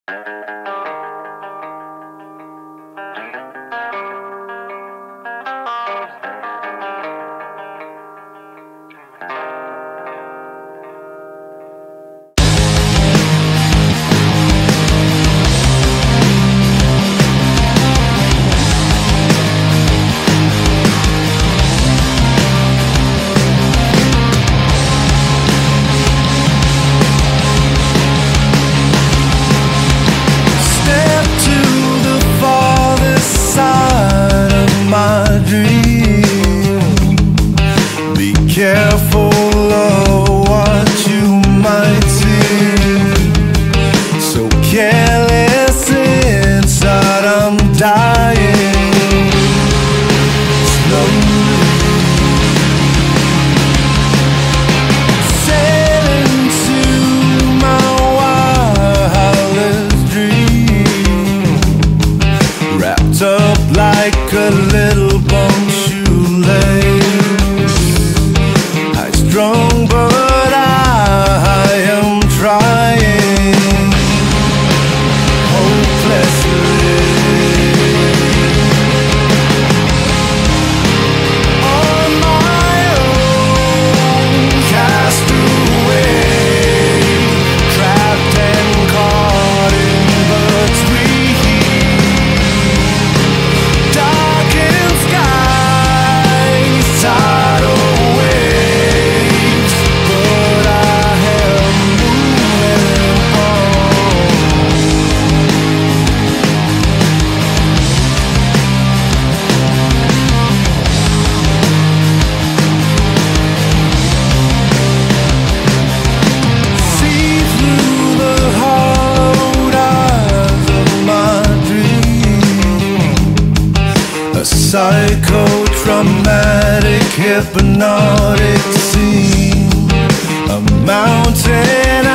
Careful of what you might see. So careless inside, I'm dying slowly. Sailing to my wildest dream, wrapped up like a little bone shoelace. Strong, but I am trying hopelessly. On my own, cast away, trapped and caught in between darkened skies, tidal psychotraumatic, hypnotic scene, a mountain